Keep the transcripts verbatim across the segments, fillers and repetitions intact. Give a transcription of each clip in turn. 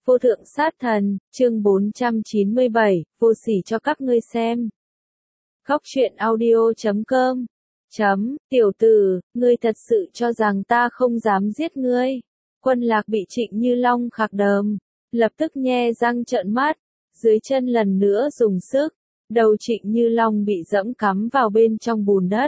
Vô thượng sát thần, chương bốn trăm chín mươi bảy, vô sỉ cho các ngươi xem. Góc truyện audio chấm com Chấm, tiểu tử, ngươi thật sự cho rằng ta không dám giết ngươi. Quân Lạc bị Trịnh Như Long khạc đờm, lập tức nhe răng trợn mắt, dưới chân lần nữa dùng sức, đầu Trịnh Như Long bị dẫm cắm vào bên trong bùn đất.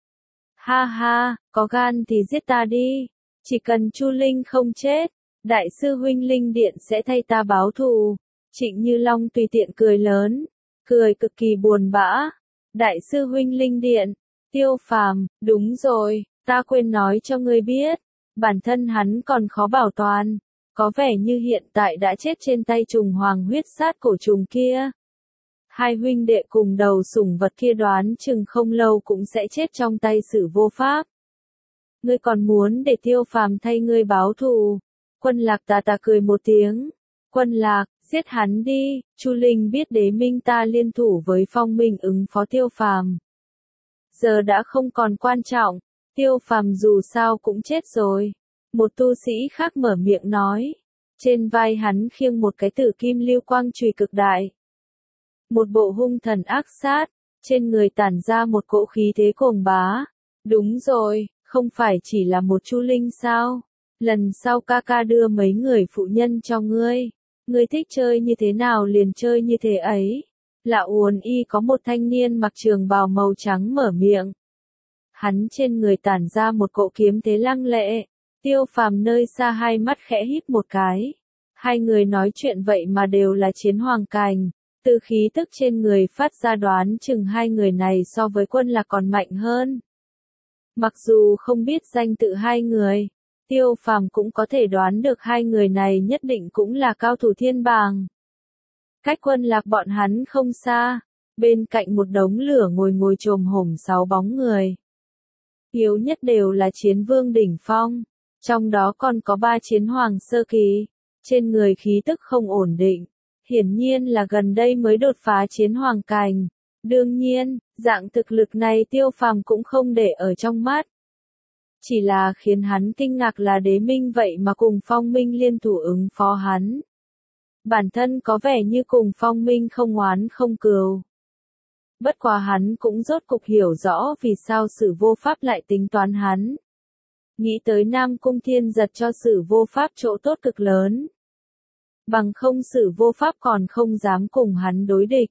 Ha ha, có gan thì giết ta đi, chỉ cần Chu Linh không chết, Đại sư huynh Linh Điện sẽ thay ta báo thù. Trịnh Như Long tùy tiện cười lớn, cười cực kỳ buồn bã. Đại sư huynh Linh Điện, Tiêu Phàm, đúng rồi, ta quên nói cho ngươi biết, bản thân hắn còn khó bảo toàn, có vẻ như hiện tại đã chết trên tay trùng hoàng huyết sát cổ trùng kia. Hai huynh đệ cùng đầu sủng vật kia đoán chừng không lâu cũng sẽ chết trong tay Sử Vô Pháp. Ngươi còn muốn để Tiêu Phàm thay ngươi báo thù? Quân Lạc tà tà cười một tiếng. Quân Lạc, giết hắn đi, Chu Linh biết Đế Minh ta liên thủ với Phong Minh ứng phó Tiêu Phàm. Giờ đã không còn quan trọng, Tiêu Phàm dù sao cũng chết rồi. Một tu sĩ khác mở miệng nói. Trên vai hắn khiêng một cái tử kim lưu quang chùy cực đại. Một bộ hung thần ác sát, trên người tản ra một cỗ khí thế cuồng bá. Đúng rồi, không phải chỉ là một Chu Linh sao? Lần sau ca ca đưa mấy người phụ nhân cho ngươi. Ngươi thích chơi như thế nào liền chơi như thế ấy. Lạ Uốn Y có một thanh niên mặc trường bào màu trắng mở miệng. Hắn trên người tản ra một cỗ kiếm thế lăng lệ. Tiêu Phàm nơi xa hai mắt khẽ híp một cái. Hai người nói chuyện vậy mà đều là chiến hoàng cảnh. Từ khí tức trên người phát ra đoán chừng hai người này so với Quân Lạc còn mạnh hơn. Mặc dù không biết danh tự hai người, Tiêu Phàm cũng có thể đoán được hai người này nhất định cũng là cao thủ thiên bảng. Cách Quân Lạc bọn hắn không xa, bên cạnh một đống lửa ngồi ngồi chồm hổm sáu bóng người. Yếu nhất đều là chiến vương đỉnh phong, trong đó còn có ba chiến hoàng sơ kỳ, trên người khí tức không ổn định, hiển nhiên là gần đây mới đột phá chiến hoàng cảnh. Đương nhiên, dạng thực lực này Tiêu Phàm cũng không để ở trong mắt. Chỉ là khiến hắn kinh ngạc là Đế Minh vậy mà cùng Phong Minh liên thủ ứng phó hắn. Bản thân có vẻ như cùng Phong Minh không oán không cừu. Bất quá hắn cũng rốt cục hiểu rõ vì sao Sử Vô Pháp lại tính toán hắn. Nghĩ tới Nam Cung Thiên Giật cho Sử Vô Pháp chỗ tốt cực lớn. Bằng không Sử Vô Pháp còn không dám cùng hắn đối địch.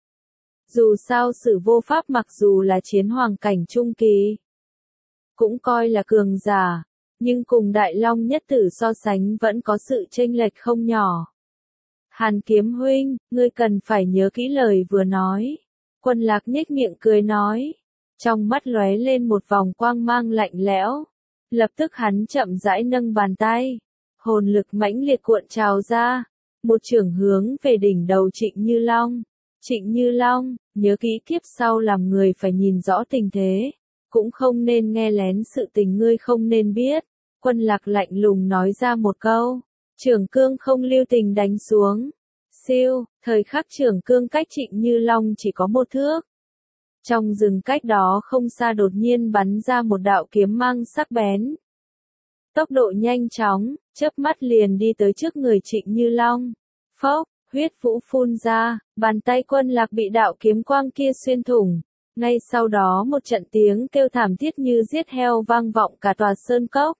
Dù sao Sử Vô Pháp mặc dù là chiến hoàng cảnh trung kỳ, cũng coi là cường giả, nhưng cùng Đại Long nhất tử so sánh vẫn có sự chênh lệch không nhỏ. Hàn Kiếm huynh, ngươi cần phải nhớ kỹ lời vừa nói. Quân Lạc nhếch miệng cười nói, trong mắt lóe lên một vòng quang mang lạnh lẽo. Lập tức hắn chậm rãi nâng bàn tay, hồn lực mãnh liệt cuộn trào ra, một chưởng hướng về đỉnh đầu Trịnh Như Long. Trịnh Như Long, nhớ kỹ kiếp sau làm người phải nhìn rõ tình thế, cũng không nên nghe lén sự tình ngươi không nên biết. Quân Lạc lạnh lùng nói ra một câu, Trưởng cương không lưu tình đánh xuống. Siêu, thời khắc Trưởng cương cách Trịnh Như Long chỉ có một thước. Trong rừng cách đó không xa đột nhiên bắn ra một đạo kiếm mang sắc bén. Tốc độ nhanh chóng, chớp mắt liền đi tới trước người Trịnh Như Long. Phốc, huyết vũ phun ra, bàn tay Quân Lạc bị đạo kiếm quang kia xuyên thủng. Ngay sau đó một trận tiếng kêu thảm thiết như giết heo vang vọng cả tòa sơn cốc.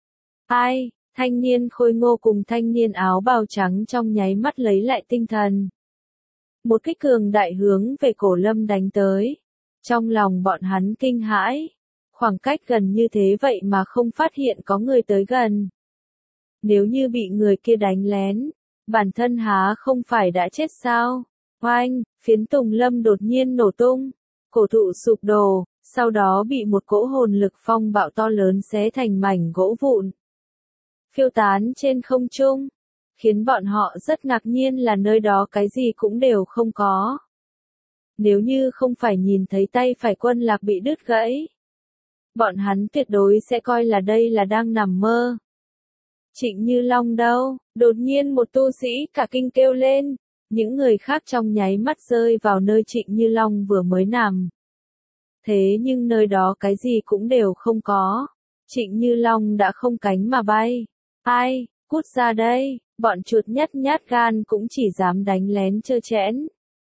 Ai, thanh niên khôi ngô cùng thanh niên áo bào trắng trong nháy mắt lấy lại tinh thần. Một kích cường đại hướng về Cổ Lâm đánh tới. Trong lòng bọn hắn kinh hãi. Khoảng cách gần như thế vậy mà không phát hiện có người tới gần. Nếu như bị người kia đánh lén, bản thân há không phải đã chết sao? Oanh, phiến tùng lâm đột nhiên nổ tung. Cổ thụ sụp đổ, sau đó bị một cỗ hồn lực phong bạo to lớn xé thành mảnh gỗ vụn. Phiêu tán trên không trung, khiến bọn họ rất ngạc nhiên là nơi đó cái gì cũng đều không có. Nếu như không phải nhìn thấy tay phải Quân Lạc bị đứt gãy, bọn hắn tuyệt đối sẽ coi là đây là đang nằm mơ. Trịnh Như Long đâu? Đột nhiên một tu sĩ cả kinh kêu lên. Những người khác trong nháy mắt rơi vào nơi Trịnh Như Long vừa mới nằm. Thế nhưng nơi đó cái gì cũng đều không có. Trịnh Như Long đã không cánh mà bay. Ai, cút ra đây, bọn chuột nhất nhát gan cũng chỉ dám đánh lén trơ trẽn.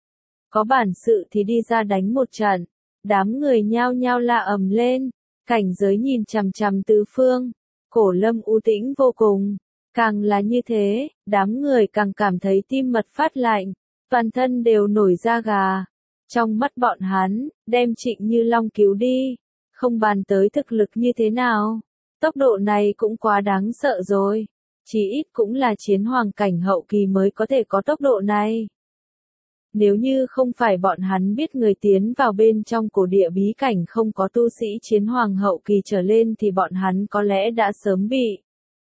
Có bản sự thì đi ra đánh một trận, đám người nhao nhao la ầm lên, cảnh giới nhìn chằm chằm tứ phương, Cổ Lâm u tĩnh vô cùng, càng là như thế, đám người càng cảm thấy tim mật phát lạnh, toàn thân đều nổi da gà. Trong mắt bọn hắn, đem Trịnh Như Long cứu đi, không bàn tới thực lực như thế nào, tốc độ này cũng quá đáng sợ rồi, chỉ ít cũng là chiến hoàng cảnh hậu kỳ mới có thể có tốc độ này. Nếu như không phải bọn hắn biết người tiến vào bên trong cổ địa bí cảnh không có tu sĩ chiến hoàng hậu kỳ trở lên thì bọn hắn có lẽ đã sớm bị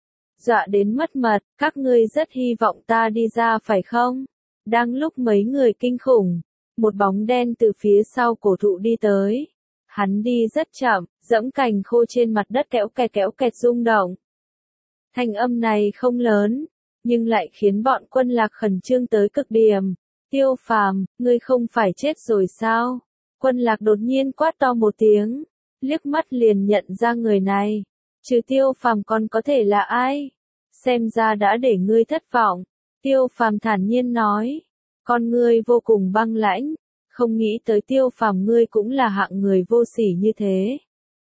dọa đến mất mật. Các ngươi rất hy vọng ta đi ra phải không? Đang lúc mấy người kinh khủng, một bóng đen từ phía sau cổ thụ đi tới. Hắn đi rất chậm, dẫm cành khô trên mặt đất kéo kẹt kéo kẹt rung động. Thanh âm này không lớn, nhưng lại khiến bọn Quân Lạc khẩn trương tới cực điểm. Tiêu Phàm, ngươi không phải chết rồi sao? Quân Lạc đột nhiên quát to một tiếng, liếc mắt liền nhận ra người này. Trừ Tiêu Phàm còn có thể là ai? Xem ra đã để ngươi thất vọng. Tiêu Phàm thản nhiên nói, con ngươi vô cùng băng lãnh, không nghĩ tới Tiêu Phàm ngươi cũng là hạng người vô sỉ như thế.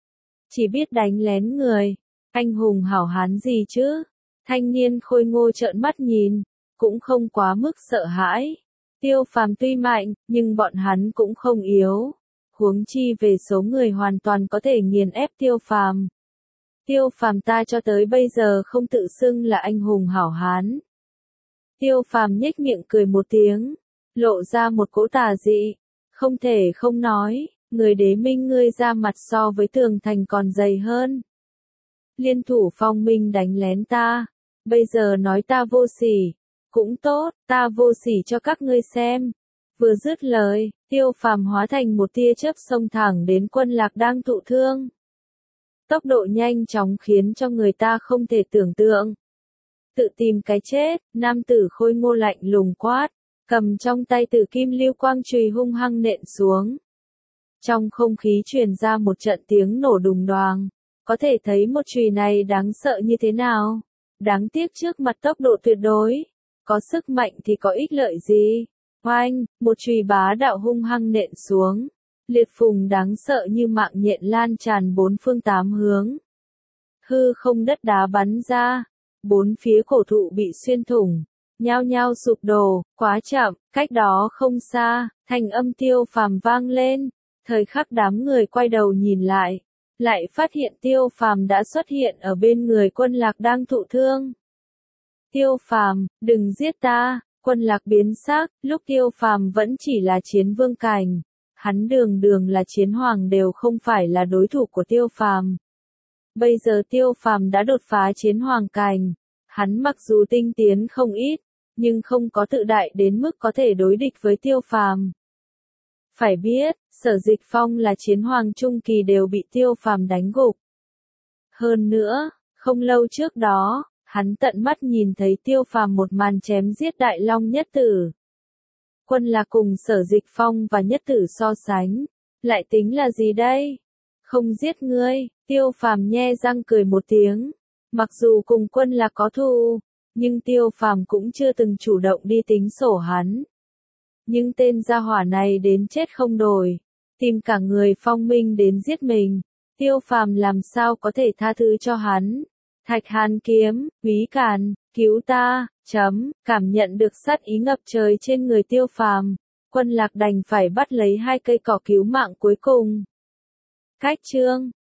Chỉ biết đánh lén người, anh hùng hảo hán gì chứ? Thanh niên khôi ngô trợn mắt nhìn, cũng không quá mức sợ hãi. Tiêu Phàm tuy mạnh, nhưng bọn hắn cũng không yếu. Huống chi về số người hoàn toàn có thể nghiền ép Tiêu Phàm. Tiêu Phàm ta cho tới bây giờ không tự xưng là anh hùng hảo hán. Tiêu Phàm nhếch miệng cười một tiếng, lộ ra một cỗ tà dị. Không thể không nói, người đế minh ngươi ra mặt so với tường thành còn dày hơn. Liên thủ phong minh đánh lén ta, bây giờ nói ta vô sỉ. Cũng tốt, ta vô sỉ cho các ngươi xem. Vừa dứt lời, Tiêu Phàm hóa thành một tia chớp xông thẳng đến Quân Lạc đang thụ thương. Tốc độ nhanh chóng khiến cho người ta không thể tưởng tượng. Tự tìm cái chết, nam tử khôi ngô lạnh lùng quát, cầm trong tay tử kim lưu quang chùy hung hăng nện xuống. Trong không khí truyền ra một trận tiếng nổ đùng đoàng, có thể thấy một chùy này đáng sợ như thế nào. Đáng tiếc trước mặt tốc độ tuyệt đối. Có sức mạnh thì có ích lợi gì? Oanh, một chùy bá đạo hung hăng nện xuống. Liệt phùng đáng sợ như mạng nhện lan tràn bốn phương tám hướng. Hư không đất đá bắn ra. Bốn phía cổ thụ bị xuyên thủng. Nhao nhao sụp đổ, quá chậm, cách đó không xa, thanh âm Tiêu Phàm vang lên. Thời khắc đám người quay đầu nhìn lại. Lại phát hiện Tiêu Phàm đã xuất hiện ở bên người Quân Lạc đang thụ thương. Tiêu Phàm, đừng giết ta, Quân Lạc biến sắc, lúc Tiêu Phàm vẫn chỉ là chiến vương cảnh, hắn đường đường là chiến hoàng đều không phải là đối thủ của Tiêu Phàm. Bây giờ Tiêu Phàm đã đột phá chiến hoàng cảnh, hắn mặc dù tinh tiến không ít, nhưng không có tự đại đến mức có thể đối địch với Tiêu Phàm. Phải biết, Sở Dịch Phong là chiến hoàng trung kỳ đều bị Tiêu Phàm đánh gục. Hơn nữa, không lâu trước đó, hắn tận mắt nhìn thấy Tiêu Phàm một màn chém giết Đại Long Nhất Tử. Quân Lạc cùng Sở Dịch Phong và Nhất Tử so sánh, lại tính là gì đây? Không giết ngươi, Tiêu Phàm nhe răng cười một tiếng. Mặc dù cùng Quân Lạc có thù, nhưng Tiêu Phàm cũng chưa từng chủ động đi tính sổ hắn. Nhưng tên gia hỏa này đến chết không đổi, tìm cả người phong minh đến giết mình, Tiêu Phàm làm sao có thể tha thứ cho hắn. Thạch Hàn kiếm, Quý Càn, cứu ta, chấm, cảm nhận được sát ý ngập trời trên người Tiêu Phàm, Quân Lạc đành phải bắt lấy hai cây cỏ cứu mạng cuối cùng. Cách chương